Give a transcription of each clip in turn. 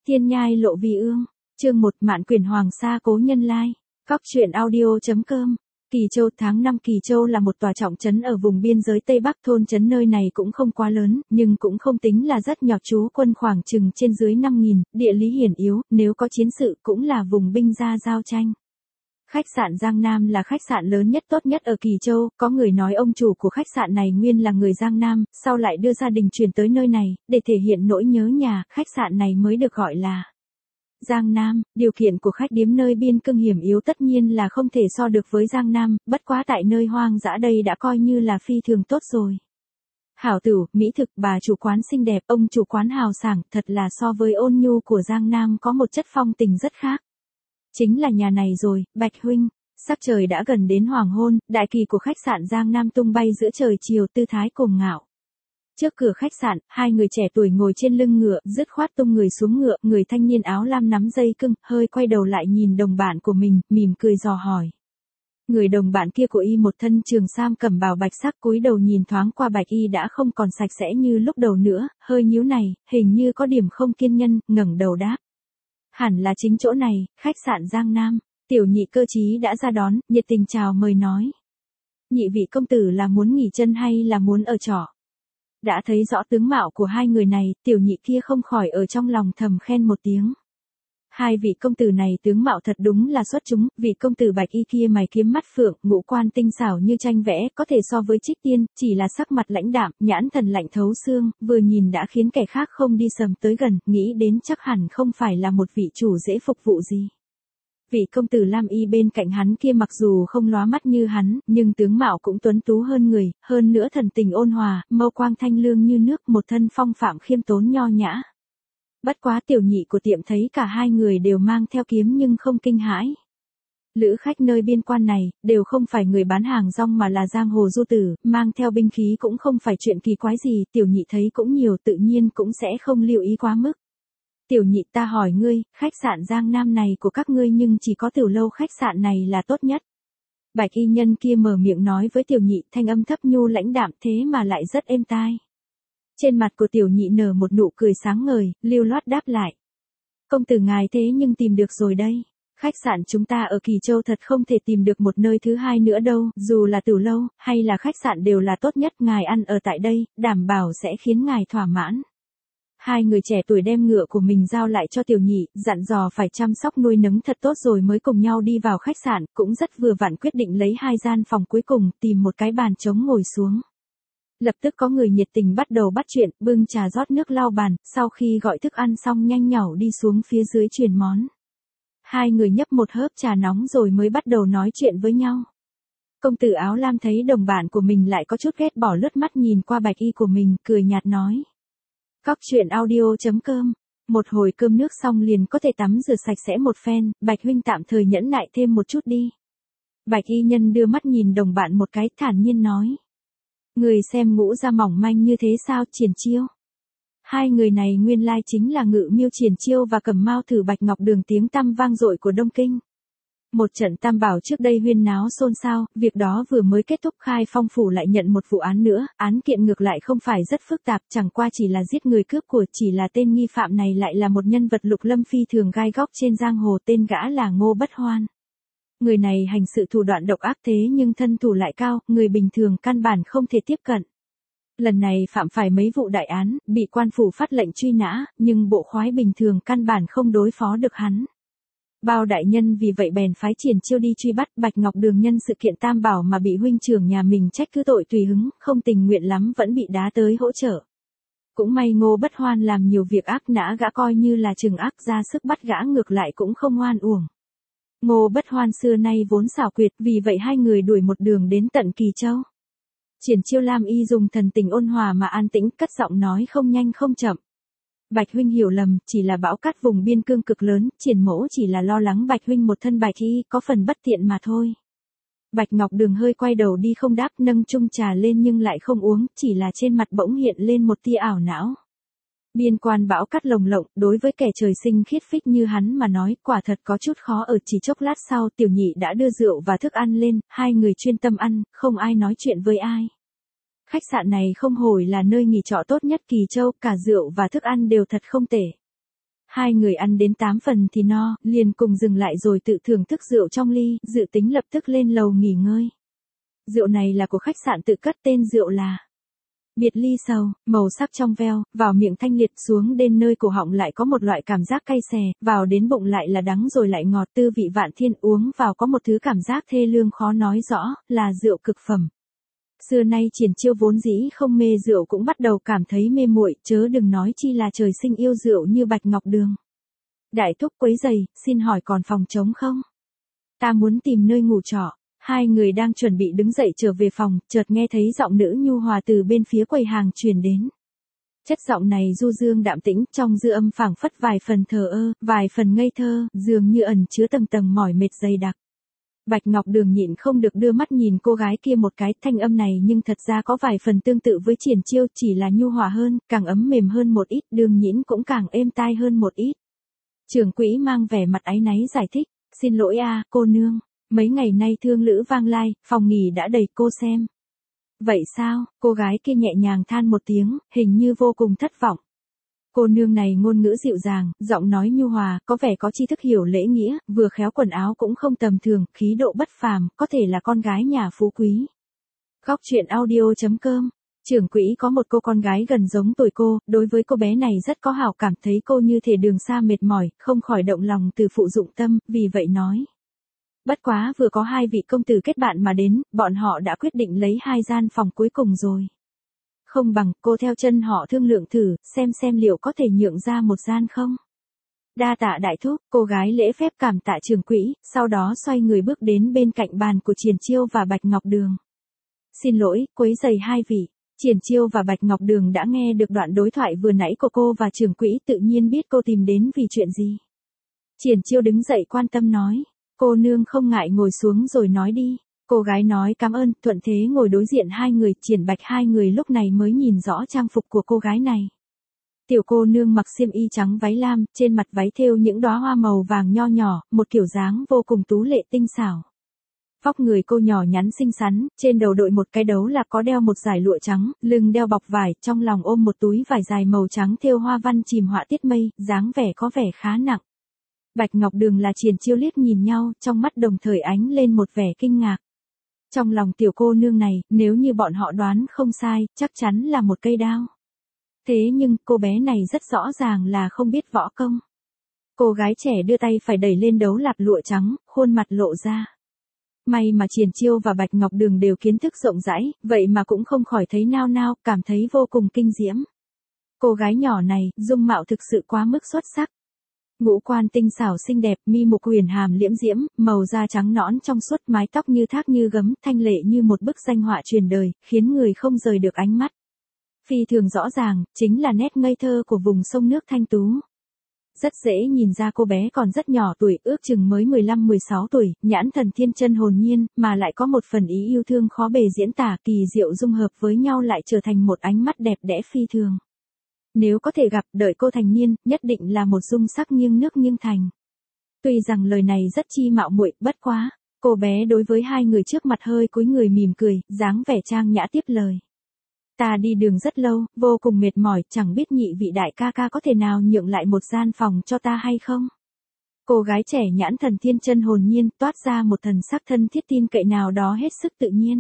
Thiên nhai lộ vì ương. Chương 1 Mạn quyển Hoàng Sa cố nhân lai. Cóc truyện audio.com. Kỳ Châu. Tháng 5 Kỳ Châu là một tòa trọng trấn ở vùng biên giới Tây Bắc. Thôn trấn nơi này cũng không quá lớn, nhưng cũng không tính là rất nhỏ, trú quân khoảng chừng trên dưới 5.000, địa lý hiển yếu, nếu có chiến sự cũng là vùng binh ra giao tranh. Khách sạn Giang Nam là khách sạn lớn nhất tốt nhất ở Kỳ Châu, có người nói ông chủ của khách sạn này nguyên là người Giang Nam, sau lại đưa gia đình chuyển tới nơi này, để thể hiện nỗi nhớ nhà, khách sạn này mới được gọi là Giang Nam. Điều kiện của khách điếm nơi biên cương hiểm yếu tất nhiên là không thể so được với Giang Nam, bất quá tại nơi hoang dã đây đã coi như là phi thường tốt rồi. Hảo tửu, mỹ thực, bà chủ quán xinh đẹp, ông chủ quán hào sảng, thật là so với ôn nhu của Giang Nam có một chất phong tình rất khác. Chính là nhà này rồi, Bạch huynh. Sắc trời đã gần đến hoàng hôn, đại kỳ của khách sạn Giang Nam tung bay giữa trời chiều, tư thái cuồng ngạo. Trước cửa khách sạn, hai người trẻ tuổi ngồi trên lưng ngựa, dứt khoát tung người xuống ngựa, người thanh niên áo lam nắm dây cưng, hơi quay đầu lại nhìn đồng bạn của mình, mỉm cười dò hỏi. Người đồng bạn kia của y một thân trường sam cẩm bào bạch sắc, cúi đầu nhìn thoáng qua Bạch y đã không còn sạch sẽ như lúc đầu nữa, hơi nhíu này, hình như có điểm không kiên nhân, ngẩng đầu đáp. Hẳn là chính chỗ này, khách sạn Giang Nam. Tiểu nhị cơ trí đã ra đón, nhiệt tình chào mời nói. Nhị vị công tử là muốn nghỉ chân hay là muốn ở trọ? Đã thấy rõ tướng mạo của hai người này, tiểu nhị kia không khỏi ở trong lòng thầm khen một tiếng. Hai vị công tử này tướng mạo thật đúng là xuất chúng, vị công tử Bạch y kia mày kiếm mắt phượng, ngũ quan tinh xảo như tranh vẽ, có thể so với Trích Tiên, chỉ là sắc mặt lãnh đạm, nhãn thần lạnh thấu xương, vừa nhìn đã khiến kẻ khác không đi sầm tới gần, nghĩ đến chắc hẳn không phải là một vị chủ dễ phục vụ gì. Vị công tử lam y bên cạnh hắn kia mặc dù không lóa mắt như hắn, nhưng tướng mạo cũng tuấn tú hơn người, hơn nữa thần tình ôn hòa, mâu quang thanh lương như nước, một thân phong phạm khiêm tốn nho nhã. Bất quá tiểu nhị của tiệm thấy cả hai người đều mang theo kiếm nhưng không kinh hãi. Lữ khách nơi biên quan này, đều không phải người bán hàng rong mà là giang hồ du tử, mang theo binh khí cũng không phải chuyện kỳ quái gì, tiểu nhị thấy cũng nhiều tự nhiên cũng sẽ không lưu ý quá mức. Tiểu nhị, ta hỏi ngươi, khách sạn Giang Nam này của các ngươi nhưng chỉ có tiểu lâu khách sạn này là tốt nhất. Bạch y nhân kia mở miệng nói với tiểu nhị, thanh âm thấp nhu lãnh đạm thế mà lại rất êm tai. Trên mặt của tiểu nhị nở một nụ cười sáng ngời, lưu loát đáp lại. Công tử ngài thế nhưng tìm được rồi đây. Khách sạn chúng ta ở Kỳ Châu thật không thể tìm được một nơi thứ hai nữa đâu, dù là tiểu lâu, hay là khách sạn đều là tốt nhất, ngài ăn ở tại đây, đảm bảo sẽ khiến ngài thỏa mãn. Hai người trẻ tuổi đem ngựa của mình giao lại cho tiểu nhị, dặn dò phải chăm sóc nuôi nấng thật tốt rồi mới cùng nhau đi vào khách sạn, cũng rất vừa vặn quyết định lấy hai gian phòng cuối cùng, tìm một cái bàn trống ngồi xuống. Lập tức có người nhiệt tình bắt đầu bắt chuyện, bưng trà rót nước lau bàn, sau khi gọi thức ăn xong nhanh nhảu đi xuống phía dưới truyền món. Hai người nhấp một hớp trà nóng rồi mới bắt đầu nói chuyện với nhau. Công tử áo lam thấy đồng bạn của mình lại có chút ghét bỏ lướt mắt nhìn qua Bạch y của mình, cười nhạt nói. Cóc truyện audio.com. Một hồi cơm nước xong liền có thể tắm rửa sạch sẽ một phen, Bạch huynh tạm thời nhẫn nại thêm một chút đi. Bạch y nhân đưa mắt nhìn đồng bạn một cái, thản nhiên nói. Người xem ngũ da mỏng manh như thế sao, Triển Chiêu? Hai người này nguyên lai chính là Ngự Miêu Triển Chiêu và Cẩm Mao Thử Bạch Ngọc Đường, tiếng tăm vang dội của Đông Kinh. Một trận tam bảo trước đây huyên náo xôn xao, việc đó vừa mới kết thúc, Khai Phong phủ lại nhận một vụ án nữa, án kiện ngược lại không phải rất phức tạp, chẳng qua chỉ là giết người cướp của, chỉ là tên nghi phạm này lại là một nhân vật lục lâm phi thường gai góc trên giang hồ, tên gã là Ngô Bất Hoan. Người này hành sự thủ đoạn độc ác thế nhưng thân thủ lại cao, người bình thường căn bản không thể tiếp cận. Lần này phạm phải mấy vụ đại án, bị quan phủ phát lệnh truy nã, nhưng bộ khoái bình thường căn bản không đối phó được hắn. Bao đại nhân vì vậy bèn phái Triển Chiêu đi truy bắt. Bạch Ngọc Đường nhân sự kiện tam bảo mà bị huynh trưởng nhà mình trách cứ tội tùy hứng, không tình nguyện lắm vẫn bị đá tới hỗ trợ. Cũng may Ngô Bất Hoan làm nhiều việc ác, nã gã coi như là trừng ác, ra sức bắt gã ngược lại cũng không oan uổng. Ngô Bất Hoan xưa nay vốn xảo quyệt, vì vậy hai người đuổi một đường đến tận Kỳ Châu. Triển Chiêu lam y dùng thần tình ôn hòa mà an tĩnh, cất giọng nói không nhanh không chậm. Bạch huynh hiểu lầm, chỉ là bão cát vùng biên cương cực lớn, Triển mỗ chỉ là lo lắng Bạch huynh một thân bạch y, có phần bất tiện mà thôi. Bạch Ngọc Đường hơi quay đầu đi không đáp, nâng chung trà lên nhưng lại không uống, chỉ là trên mặt bỗng hiện lên một tia ảo não. Biên quan bão cát lồng lộng, đối với kẻ trời sinh khiết phích như hắn mà nói, quả thật có chút khó ở. Chỉ chốc lát sau, tiểu nhị đã đưa rượu và thức ăn lên, hai người chuyên tâm ăn, không ai nói chuyện với ai. Khách sạn này không hổ là nơi nghỉ trọ tốt nhất Kỳ Châu, cả rượu và thức ăn đều thật không tệ. Hai người ăn đến 8 phần thì no, liền cùng dừng lại rồi tự thưởng thức rượu trong ly, dự tính lập tức lên lầu nghỉ ngơi. Rượu này là của khách sạn tự cất, tên rượu là Biệt Ly Sầu, màu sắc trong veo, vào miệng thanh liệt, xuống đến nơi cổ họng lại có một loại cảm giác cay xè, vào đến bụng lại là đắng rồi lại ngọt, tư vị vạn thiên, uống vào có một thứ cảm giác thê lương khó nói rõ, là rượu cực phẩm. Xưa nay Triển Chiêu vốn dĩ không mê rượu cũng bắt đầu cảm thấy mê muội, chớ đừng nói chi là trời sinh yêu rượu như Bạch Ngọc Đường. Đại thúc quấy giày, xin hỏi còn phòng trống không? Ta muốn tìm nơi ngủ trọ. Hai người đang chuẩn bị đứng dậy trở về phòng, chợt nghe thấy giọng nữ nhu hòa từ bên phía quầy hàng truyền đến. Chất giọng này du dương đạm tĩnh, trong dư âm phảng phất vài phần thờ ơ, vài phần ngây thơ, dường như ẩn chứa tầng tầng mỏi mệt dày đặc. Bạch Ngọc Đường nhịn không được đưa mắt nhìn cô gái kia một cái, thanh âm này nhưng thật ra có vài phần tương tự với Triển Chiêu, chỉ là nhu hòa hơn, càng ấm mềm hơn một ít, Đường Nhĩn cũng càng êm tai hơn một ít. Trưởng quỹ mang vẻ mặt áy náy giải thích, xin lỗi a, cô nương. Mấy ngày nay thương lữ vang lai, phòng nghỉ đã đầy, cô xem. Vậy sao? Cô gái kia nhẹ nhàng than một tiếng, hình như vô cùng thất vọng. Cô nương này ngôn ngữ dịu dàng, giọng nói nhu hòa, có vẻ có tri thức hiểu lễ nghĩa, vừa khéo quần áo cũng không tầm thường, khí độ bất phàm, có thể là con gái nhà phú quý. Góc truyện audio.com. Trưởng quỹ có một cô con gái gần giống tuổi cô, đối với cô bé này rất có hảo cảm, thấy cô như thể đường xa mệt mỏi, không khỏi động lòng từ phụ dụng tâm, vì vậy nói. Bất quá vừa có hai vị công tử kết bạn mà đến, bọn họ đã quyết định lấy 2 gian phòng cuối cùng rồi. Không bằng cô theo chân họ thương lượng thử, xem liệu có thể nhượng ra một gian không. Đa tạ đại thúc, cô gái lễ phép cảm tạ trưởng quỹ, sau đó xoay người bước đến bên cạnh bàn của Triển Chiêu và Bạch Ngọc Đường. Xin lỗi, quấy rầy hai vị. Triển Chiêu và Bạch Ngọc Đường đã nghe được đoạn đối thoại vừa nãy của cô và trưởng quỹ, tự nhiên biết cô tìm đến vì chuyện gì. Triển Chiêu đứng dậy quan tâm nói. Cô nương không ngại ngồi xuống rồi nói đi. Cô gái nói cảm ơn, thuận thế ngồi đối diện hai người, Triển Bạch hai người lúc này mới nhìn rõ trang phục của cô gái này. Tiểu cô nương mặc xiêm y trắng váy lam, trên mặt váy thêu những đóa hoa màu vàng nho nhỏ, một kiểu dáng vô cùng tú lệ tinh xảo. Vóc người cô nhỏ nhắn xinh xắn, trên đầu đội một cái đấu là có đeo một dải lụa trắng, lưng đeo bọc vải, trong lòng ôm một túi vải dài màu trắng thêu hoa văn chìm họa tiết mây, dáng vẻ có vẻ khá nặng. Bạch Ngọc Đường là Triển Chiêu liếc nhìn nhau, trong mắt đồng thời ánh lên một vẻ kinh ngạc. Trong lòng tiểu cô nương này, nếu như bọn họ đoán không sai, chắc chắn là một cây đao. Thế nhưng, cô bé này rất rõ ràng là không biết võ công. Cô gái trẻ đưa tay phải đẩy lên đấu lạp lụa trắng, khuôn mặt lộ ra. May mà Triển Chiêu và Bạch Ngọc Đường đều kiến thức rộng rãi, vậy mà cũng không khỏi thấy nao nao, cảm thấy vô cùng kinh diễm. Cô gái nhỏ này, dung mạo thực sự quá mức xuất sắc. Ngũ quan tinh xảo xinh đẹp, mi mục huyền hàm liễm diễm, màu da trắng nõn trong suốt, mái tóc như thác như gấm, thanh lệ như một bức danh họa truyền đời, khiến người không rời được ánh mắt. Phi thường rõ ràng, chính là nét ngây thơ của vùng sông nước thanh tú. Rất dễ nhìn ra cô bé còn rất nhỏ tuổi, ước chừng mới 15-16 tuổi, nhãn thần thiên chân hồn nhiên, mà lại có một phần ý yêu thương khó bề diễn tả, kỳ diệu dung hợp với nhau lại trở thành một ánh mắt đẹp đẽ phi thường. Nếu có thể gặp, đợi cô thành niên, nhất định là một dung sắc nghiêng nước nghiêng thành. Tuy rằng lời này rất chi mạo muội, bất quá, cô bé đối với hai người trước mặt hơi cúi người mỉm cười, dáng vẻ trang nhã tiếp lời. Ta đi đường rất lâu, vô cùng mệt mỏi, chẳng biết nhị vị đại ca ca có thể nào nhượng lại một gian phòng cho ta hay không? Cô gái trẻ nhãn thần thiên chân hồn nhiên, toát ra một thần sắc thân thiết tin cậy nào đó hết sức tự nhiên.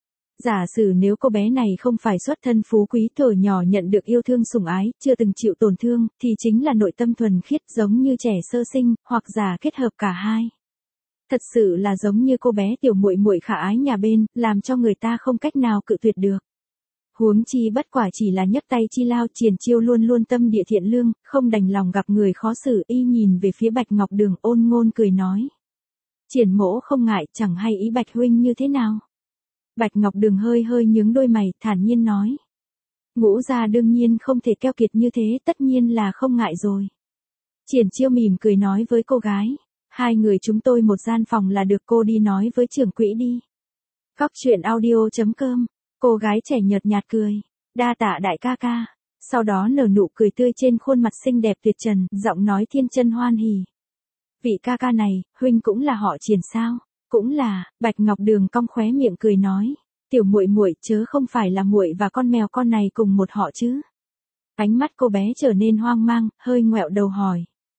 Giả sử nếu cô bé này không phải xuất thân phú quý, thuở nhỏ nhận được yêu thương sủng ái, chưa từng chịu tổn thương, thì chính là nội tâm thuần khiết giống như trẻ sơ sinh, hoặc giả kết hợp cả hai. Thật sự là giống như cô bé tiểu muội muội khả ái nhà bên, làm cho người ta không cách nào cự tuyệt được. Huống chi bất quả chỉ là nhấc tay chi lao, Triển Chiêu luôn luôn tâm địa thiện lương, không đành lòng gặp người khó xử, y nhìn về phía Bạch Ngọc Đường ôn ngôn cười nói. Triển mỗ không ngại, chẳng hay ý Bạch huynh như thế nào. Bạch Ngọc Đường hơi hơi nhướng đôi mày, thản nhiên nói. Ngũ gia đương nhiên không thể keo kiệt như thế, tất nhiên là không ngại rồi. Triển Chiêu mỉm cười nói với cô gái. Hai người chúng tôi một gian phòng là được, cô đi nói với trưởng quỹ đi. Góc truyện audio.com. Cô gái trẻ nhợt nhạt cười. Đa tạ đại ca ca. Sau đó nở nụ cười tươi trên khuôn mặt xinh đẹp tuyệt trần, giọng nói thiên chân hoan hỉ. Vị ca ca này, huynh cũng là họ Triển sao? Cũng là, Bạch Ngọc Đường cong khóe miệng cười nói, tiểu muội muội chớ không phải là muội và con mèo con này cùng một họ chứ? Ánh mắt cô bé trở nên hoang mang, hơi ngoẹo đầu hỏi,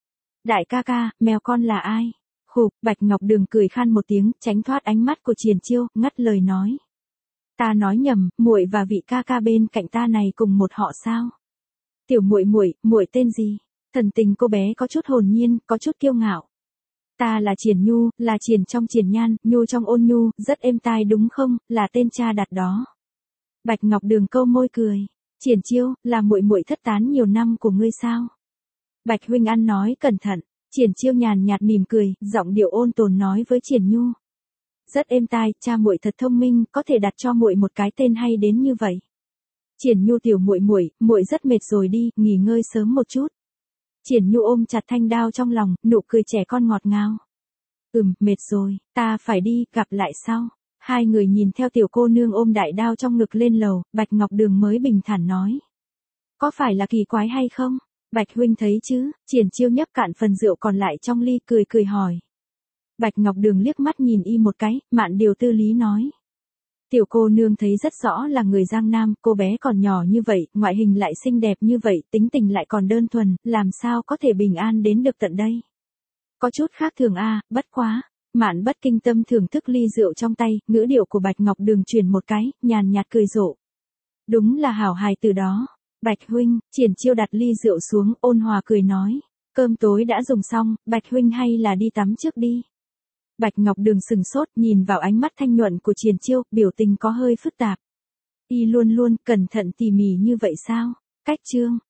Đại ca ca, mèo con là ai? Khục, Bạch Ngọc Đường cười khan một tiếng, tránh thoát ánh mắt của Triển Chiêu, ngắt lời nói. Ta nói nhầm, muội và vị ca ca bên cạnh ta này cùng một họ sao? Tiểu muội muội, muội tên gì? Thần tình cô bé có chút hồn nhiên, có chút kiêu ngạo. Ta là Triển Nhu, là Triển trong Triển Nhan, Nhu trong Ôn Nhu, rất êm tai đúng không, là tên cha đặt đó. Bạch Ngọc Đường câu môi cười. Triển Chiêu, là muội muội thất tán nhiều năm của ngươi sao? Bạch huynh ăn nói cẩn thận. Triển Chiêu nhàn nhạt mỉm cười, giọng điệu ôn tồn nói với Triển Nhu. Rất êm tai, cha muội thật thông minh, có thể đặt cho muội một cái tên hay đến như vậy. Triển Nhu tiểu muội muội, muội rất mệt rồi đi, nghỉ ngơi sớm một chút. Triển Nhu ôm chặt thanh đao trong lòng, nụ cười trẻ con ngọt ngào. Mệt rồi, ta phải đi, gặp lại sau. Hai người nhìn theo tiểu cô nương ôm đại đao trong ngực lên lầu, Bạch Ngọc Đường mới bình thản nói. Có phải là kỳ quái hay không? Bạch huynh thấy chứ? Triển Chiêu nhấp cạn phần rượu còn lại trong ly, cười cười hỏi. Bạch Ngọc Đường liếc mắt nhìn y một cái, mạn điều tư lý nói. Tiểu cô nương thấy rất rõ là người Giang Nam, cô bé còn nhỏ như vậy, ngoại hình lại xinh đẹp như vậy, tính tình lại còn đơn thuần, làm sao có thể bình an đến được tận đây. Có chút khác thường bất quá. Mạn Bất Kinh Tâm thưởng thức ly rượu trong tay, ngữ điệu của Bạch Ngọc Đường chuyển một cái, nhàn nhạt cười rộ. Đúng là hảo hài từ đó. Bạch huynh, Triển Chiêu đặt ly rượu xuống, ôn hòa cười nói. Cơm tối đã dùng xong, Bạch huynh hay là đi tắm trước đi. Bạch Ngọc Đường sừng sốt, nhìn vào ánh mắt thanh nhuận của Triển Chiêu, biểu tình có hơi phức tạp. Y luôn luôn cẩn thận tỉ mỉ như vậy sao? Cách chương.